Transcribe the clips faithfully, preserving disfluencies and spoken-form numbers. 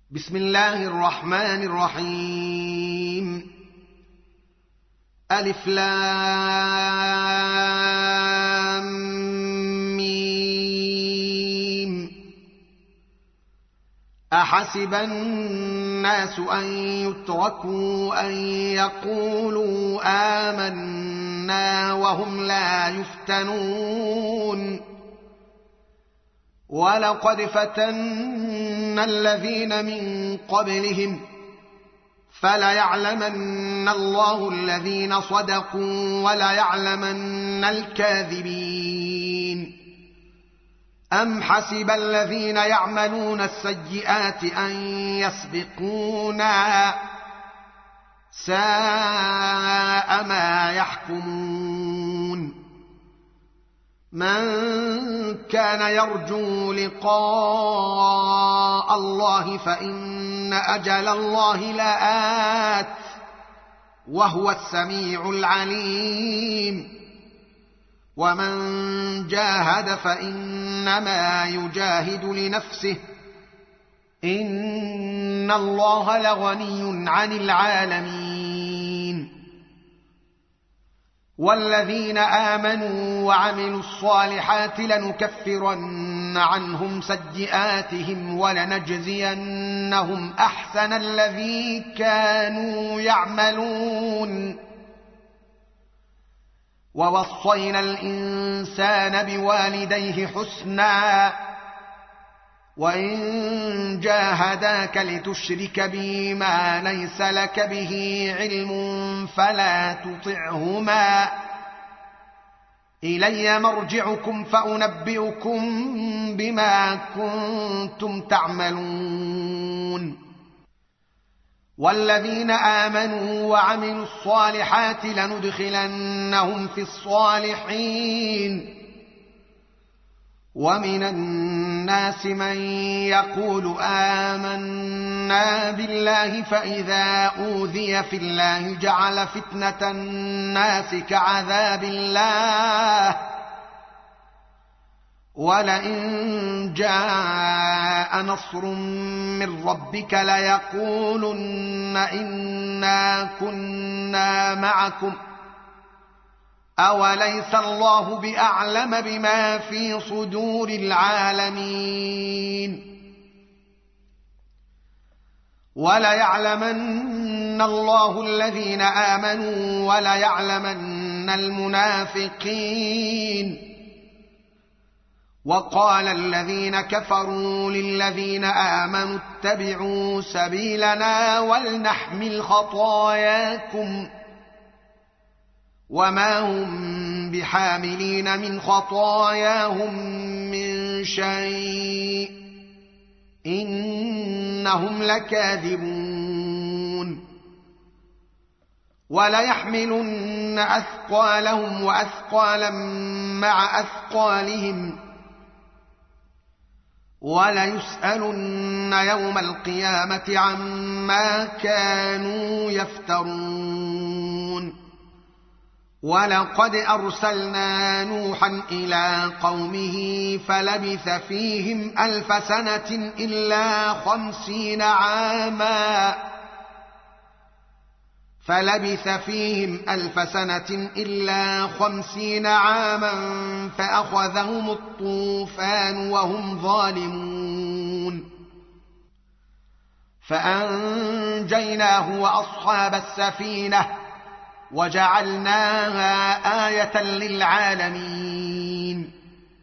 بسم الله الرحمن الرحيم. ألف لام ميم. أحسب الناس أن يتركوا أن يقولوا آمنا وهم لا يفتنون. ولقد فتنا الذين من قبلهم فليعلمن الله الذين صدقوا وليعلمن الكاذبين. أم حسب الذين يعملون السيئات أن يسبقونا ساء ما يحكمون. من كان يرجو لقاء الله فإن أجل الله لآت وهو السميع العليم. ومن جاهد فإنما يجاهد لنفسه إن الله لغني عن العالمين. والذين آمنوا وعملوا الصالحات لنكفرن عنهم سيئاتهم ولنجزينهم أحسن الذي كانوا يعملون. ووصينا الإنسان بوالديه حسنا وإن جاهداك لتشرك بي ما ليس لك به علم فلا تطعهما إلي مرجعكم فأنبئكم بما كنتم تعملون. والذين آمنوا وعملوا الصالحات لندخلنهم في الصالحين. ومن الناس من يقول آمنا بالله فإذا أوذي في الله جعل فتنة الناس كعذاب الله ولئن جاء نصر من ربك ليقولن إنا كنا معكم أوليس الله بأعلم بما في صدور العالمين. وليعلمن الله الذين آمنوا وليعلمن المنافقين. وقال الذين كفروا للذين آمنوا اتبعوا سبيلنا ولنحمل خطاياكم وما هم بحاملين من خطاياهم من شيء إنهم لكاذبون. وليحملن أثقالهم وأثقالا مع أثقالهم وليسألن يوم القيامة عما كانوا يفترون. ولقد أرسلنا نوحا إلى قومه فلبث فيهم ألف سنة إلا خمسين عاما فلبث فيهم ألف سنة إلا خمسين عاما فأخذهم الطوفان وهم ظالمون. فأنجيناه وأصحاب السفينة وجعلناها آية للعالمين.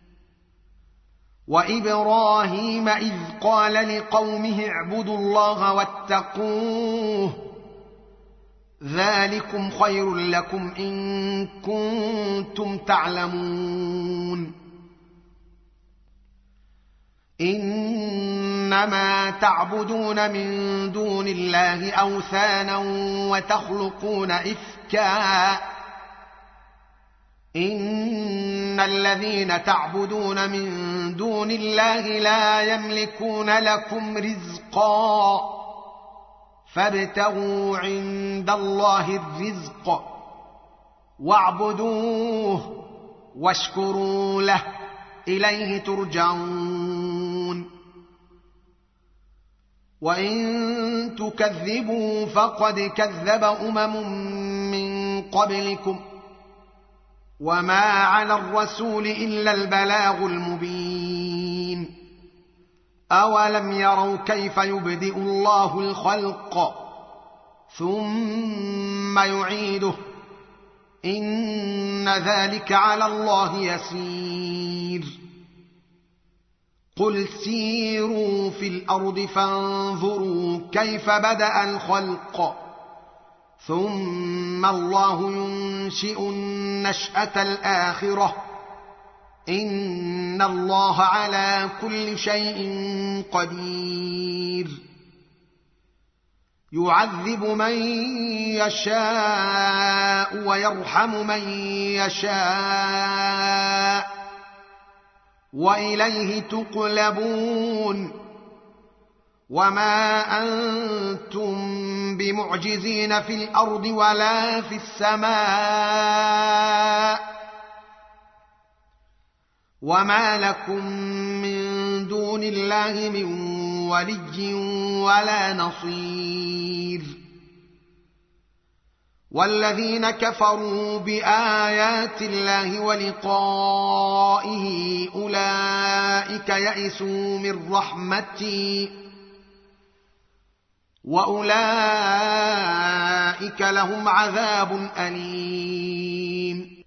وإبراهيم إذ قال لقومه اعبدوا الله واتقوه ذلكم خير لكم إن كنتم تعلمون. إنما تعبدون من دون الله أوثانا وتخلقون إفكا إن الذين تعبدون من دون الله لا يملكون لكم رزقا فابتغوا عند الله الرزق واعبدوه واشكروا له إليه ترجعون. وإن تكذبوا فقد كذب أمم من قبلكم وما على الرسول إلا البلاغ المبين أولم يروا كيف يبدئ الله الخلق ثم يعيده إن ذلك على الله يسير قل سيروا في الأرض فانظروا كيف بدأ الخلق ثم الله ينشئ النشأة الآخرة إن الله على كل شيء قدير يعذب من يشاء ويرحم من يشاء وإليه تقلبون وما أنتم بمعجزين في الأرض ولا في السماء وما لكم من دون الله من ولي ولا نصير والذين كفروا بآيات الله ولقائه أولئك يئسوا من رحمتي وأولئك لهم عذاب أليم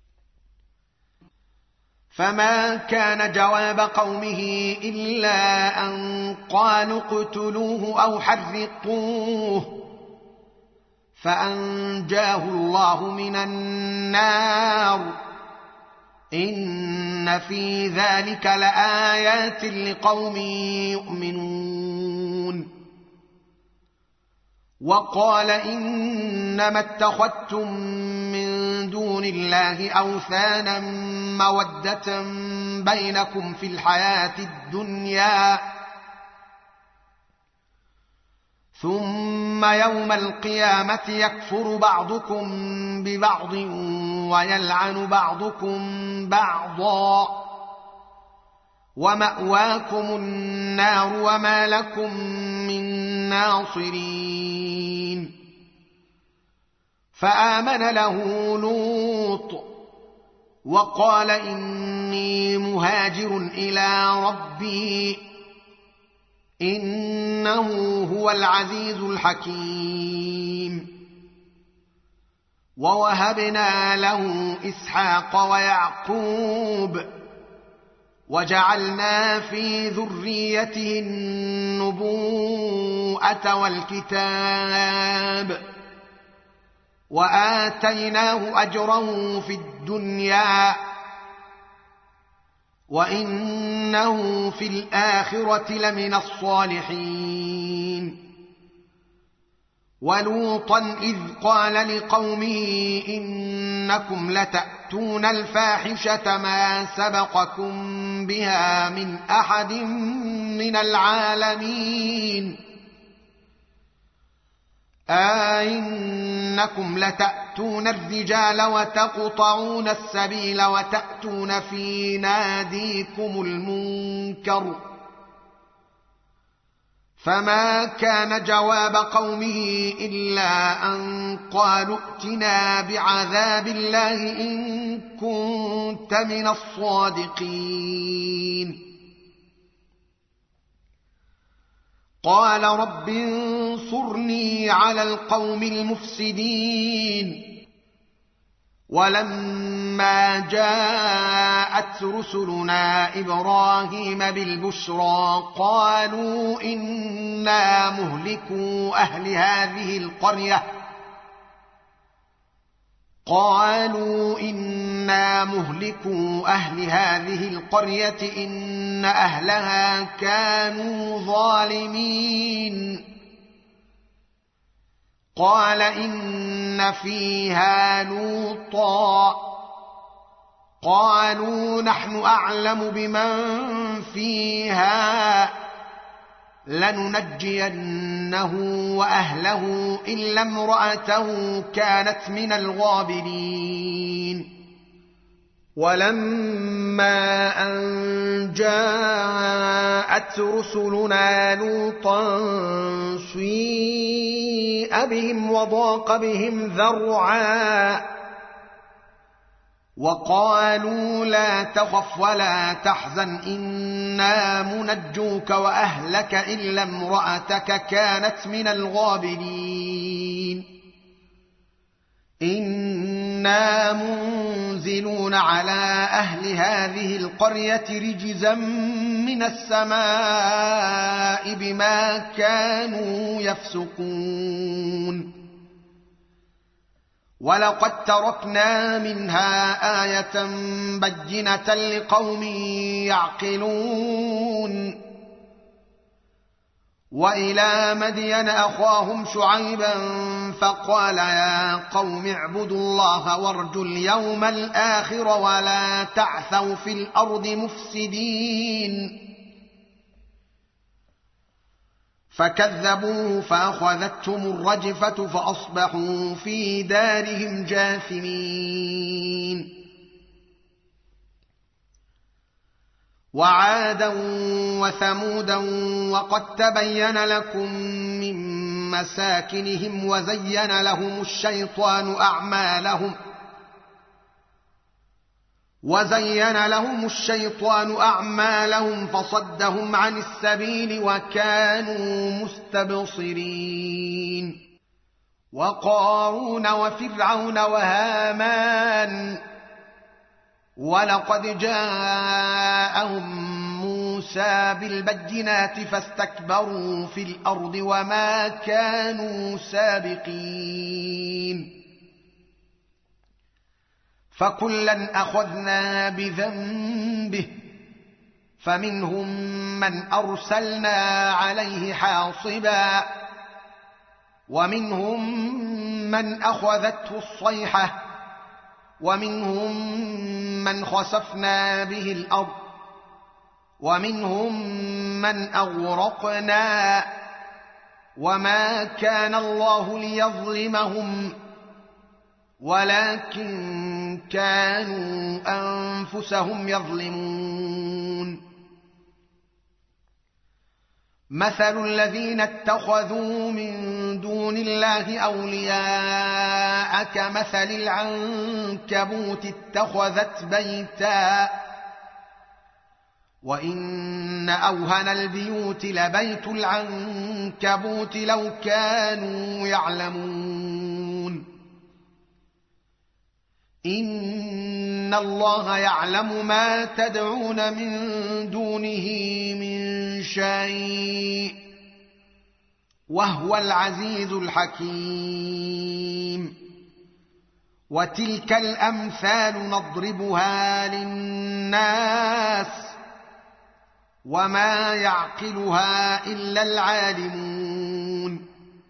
فما كان جواب قومه إلا أن قالوا اقتلوه أو حرقوه فأنجاه الله من النار إن في ذلك لآيات لقوم يؤمنون وقال إنما اتخذتم من دون الله أوثانا مودة بينكم في الحياة الدنيا ثم يوم القيامة يكفر بعضكم ببعض ويلعن بعضكم بعضا ومأواكم النار وما لكم من ناصرين فآمن له لوط وقال إني مهاجر إلى ربي إنه هو العزيز الحكيم ووهبنا له إسحاق ويعقوب وجعلنا في ذريته النبوءة والكتاب وآتيناه أجره في الدنيا وإنه في الآخرة لمن الصالحين ولوطا إذ قال لقومه إنكم لتأتون الفاحشة ما سبقكم بها من أحد من العالمين أئنكم لتأتون الرجال وتقطعون السبيل وتأتون في ناديكم المنكر فما كان جواب قومه إلا أن قالوا ائتنا بعذاب الله إن كنت من الصادقين قال رب انصرني على القوم المفسدين ولما جاءت رسلنا إبراهيم بالبشرى قالوا إنا مهلكو أهل هذه القرية قالوا إنا مهلكو أهل هذه القرية إن أهلها كانوا ظالمين قال إن فيها لوطا قالوا نحن أعلم بمن فيها لننجينه وأهله إلا امرأته كانت من الغابرين ولما أن جاءت رسلنا لوطا سيء بهم وضاق بهم ذرعا وقالوا لا تخف ولا تحزن إنا منجوك وأهلك إلا امرأتك كانت من الغابرين إنا منزلون على أهل هذه القرية رجزا من السماء بما كانوا يفسقون ولقد تركنا منها آية بينة لقوم يعقلون وإلى مدين أخاهم شعيبا فقال يا قوم اعبدوا الله وارجوا اليوم الآخر ولا تعثوا في الأرض مفسدين فكذبوه فأخذتهم الرجفة فأصبحوا في دارهم جاثمين وعادا وثمودا وقد تبين لكم من مساكنهم وزين لهم الشيطان أعمالهم وزين لهم الشيطان أعمالهم فصدهم عن السبيل وكانوا مستبصرين وقارون وفرعون وهامان ولقد جاءهم موسى بالبينات فاستكبروا في الأرض وما كانوا سابقين فكلا أخذنا بذنبه فمنهم من أرسلنا عليه حاصبا ومنهم من أخذته الصيحة ومنهم من خسفنا به الأرض ومنهم من أغرقنا وما كان الله ليظلمهم ولكن كانوا أنفسهم يظلمون مثل الذين اتخذوا من دون الله أولياء كمثل العنكبوت اتخذت بيتا وإن أوهن البيوت لبيت العنكبوت لو كانوا يعلمون إن الله يعلم ما تدعون من دونه من شيء وهو العزيز الحكيم وتلك الأمثال نضربها للناس وما يعقلها إلا العالمون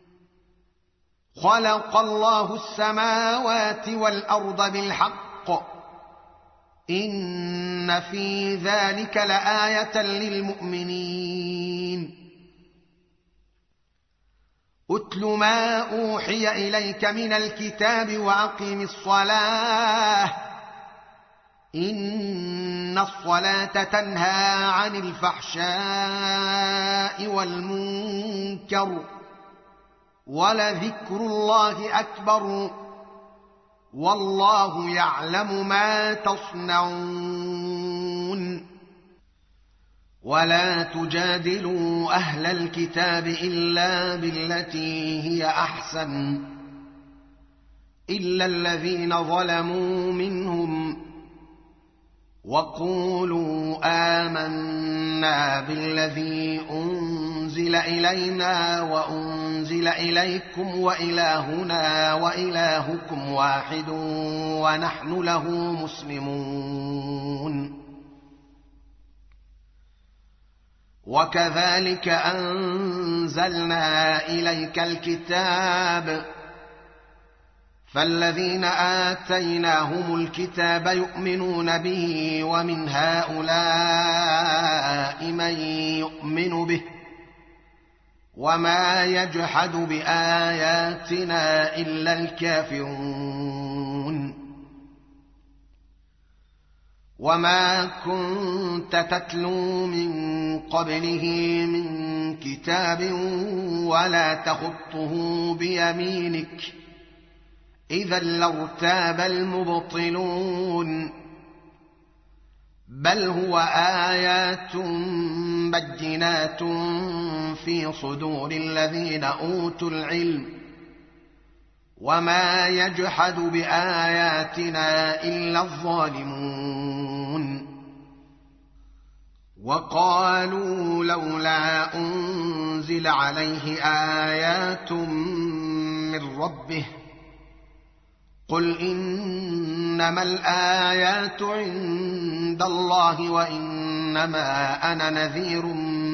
خلق الله السماوات والأرض بالحق إن في ذلك لآية للمؤمنين أتل ما أوحي إليك من الكتاب وأقم الصلاة إن الصلاة تنهى عن الفحشاء والمنكر ولذكر الله أكبر والله يعلم ما تصنعون ولا تجادلوا أهل الكتاب إلا بالتي هي أحسن إلا الذين ظلموا منهم وقولوا آمنا بالذي أنزل إلينا وأنزل إليكم وإلهنا وإلهكم واحد ونحن له مسلمون وكذلك أنزلنا إليك الكتاب فالذين آتيناهم الكتاب يؤمنون به ومن هؤلاء من يؤمن به وما يجحد بآياتنا إلا الكافرون وما كنت تتلو من قبله من كتاب ولا تخطه بيمينك إذا لارتاب المبطلون بل هو آيات بينات في صدور الذين أوتوا العلم وما يجحد بآياتنا إلا الظالمون وقالوا لولا أنزل عليه آيات من ربه قل إنما الآيات عند الله وإنما أنا نذير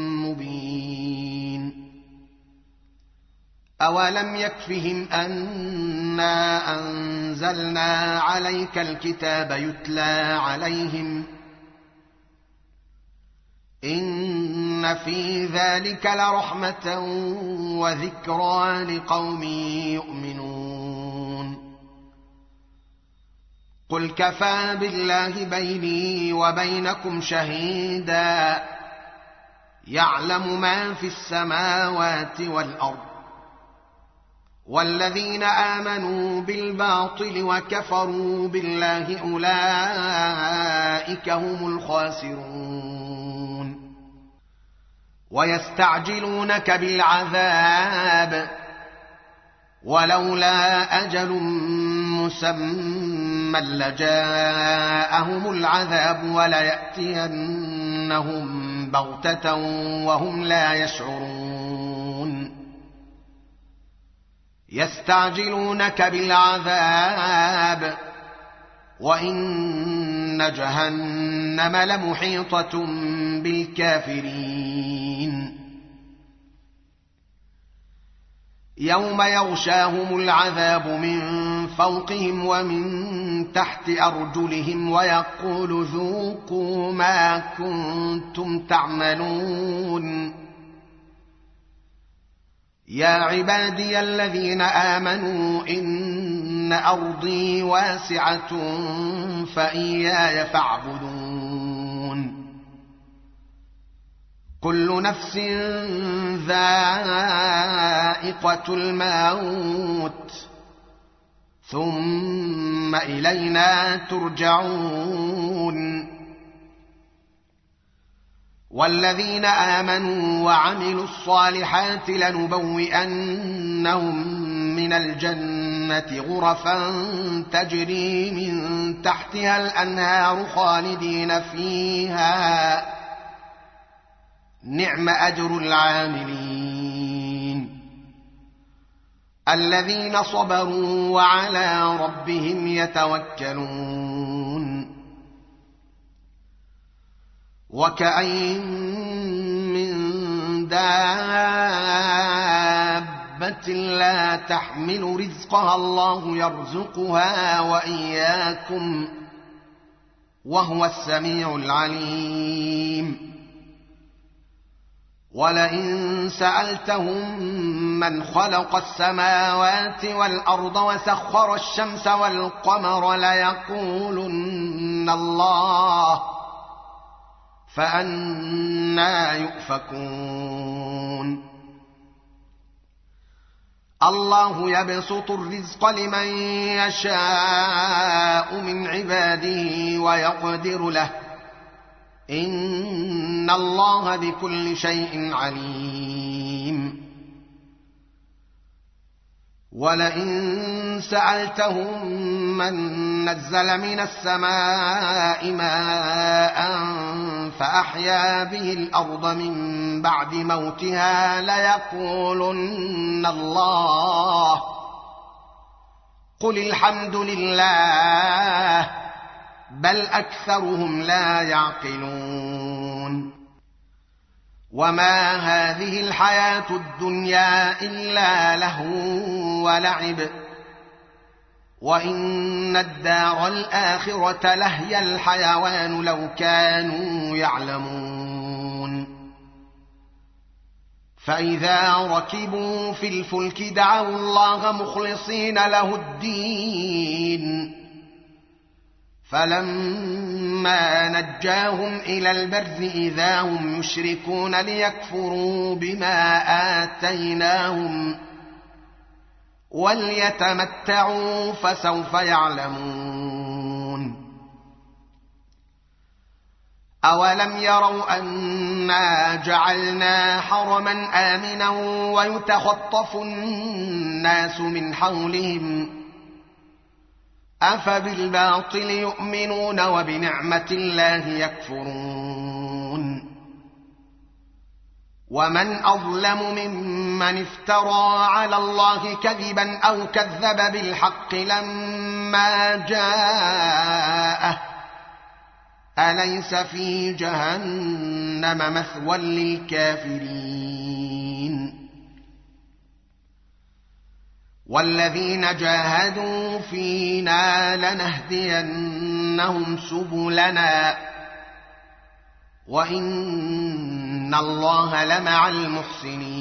مبين أولم يكفهم أنا أنزلنا عليك الكتاب يتلى عليهم إن في ذلك لرحمة وذكرى لقوم يؤمنون قل كفى بالله بيني وبينكم شهيدا يعلم ما في السماوات والأرض والذين آمنوا بالباطل وكفروا بالله أولئك هم الخاسرون ويستعجلونك بالعذاب ولولا أجل مسمى لجاءهم العذاب وليأتينهم بغتة وهم لا يشعرون يستعجلونك بالعذاب وإن جهنم لمحيطة بالكافرين يوم يغشاهم العذاب من فوقهم ومن تحت أرجلهم ويقول ذوقوا ما كنتم تعملون يا عبادي الذين آمنوا إن أرضي واسعة فإياي فاعبدون كل نفس ذائقة الموت ثم إلينا ترجعون والذين آمنوا وعملوا الصالحات لنبوئنهم من الجنة غرفا تجري من تحتها الأنهار خالدين فيها نعم أجر العاملين الذين صبروا وعلى ربهم يتوكلون وكأين من دابة لا تحمل رزقها الله يرزقها وإياكم وهو السميع العليم ولئن سألتهم من خلق السماوات والأرض وسخر الشمس والقمر ليقولن الله فأنى يؤفكون الله يبسط الرزق لمن يشاء من عباده ويقدر له إن الله بكل شيء عليم ولئن سألتهم من نزل من السماء ماء فأحيا به الأرض من بعد موتها ليقولن الله قل الحمد لله بل أكثرهم لا يعقلون وما هذه الحياة الدنيا إلا لهو ولعب وإن الدار الآخرة لهي الحيوان لو كانوا يعلمون فإذا ركبوا في الفلك دعوا الله مخلصين له الدين فلما نجاهم إلى البر إذا هم يشركون ليكفروا بما آتيناهم وليتمتعوا فسوف يعلمون أولم يروا أنا جعلنا حرما آمنا ويتخطف الناس من حولهم أفبالباطل يؤمنون وبنعمة الله يكفرون ومن أظلم ممن افترى على الله كذبا أو كذب بالحق لما جاءه أليس في جهنم مثوى للكافرين والذين جاهدوا فينا لنهدينهم سبلنا وإن الله لمع المحسنين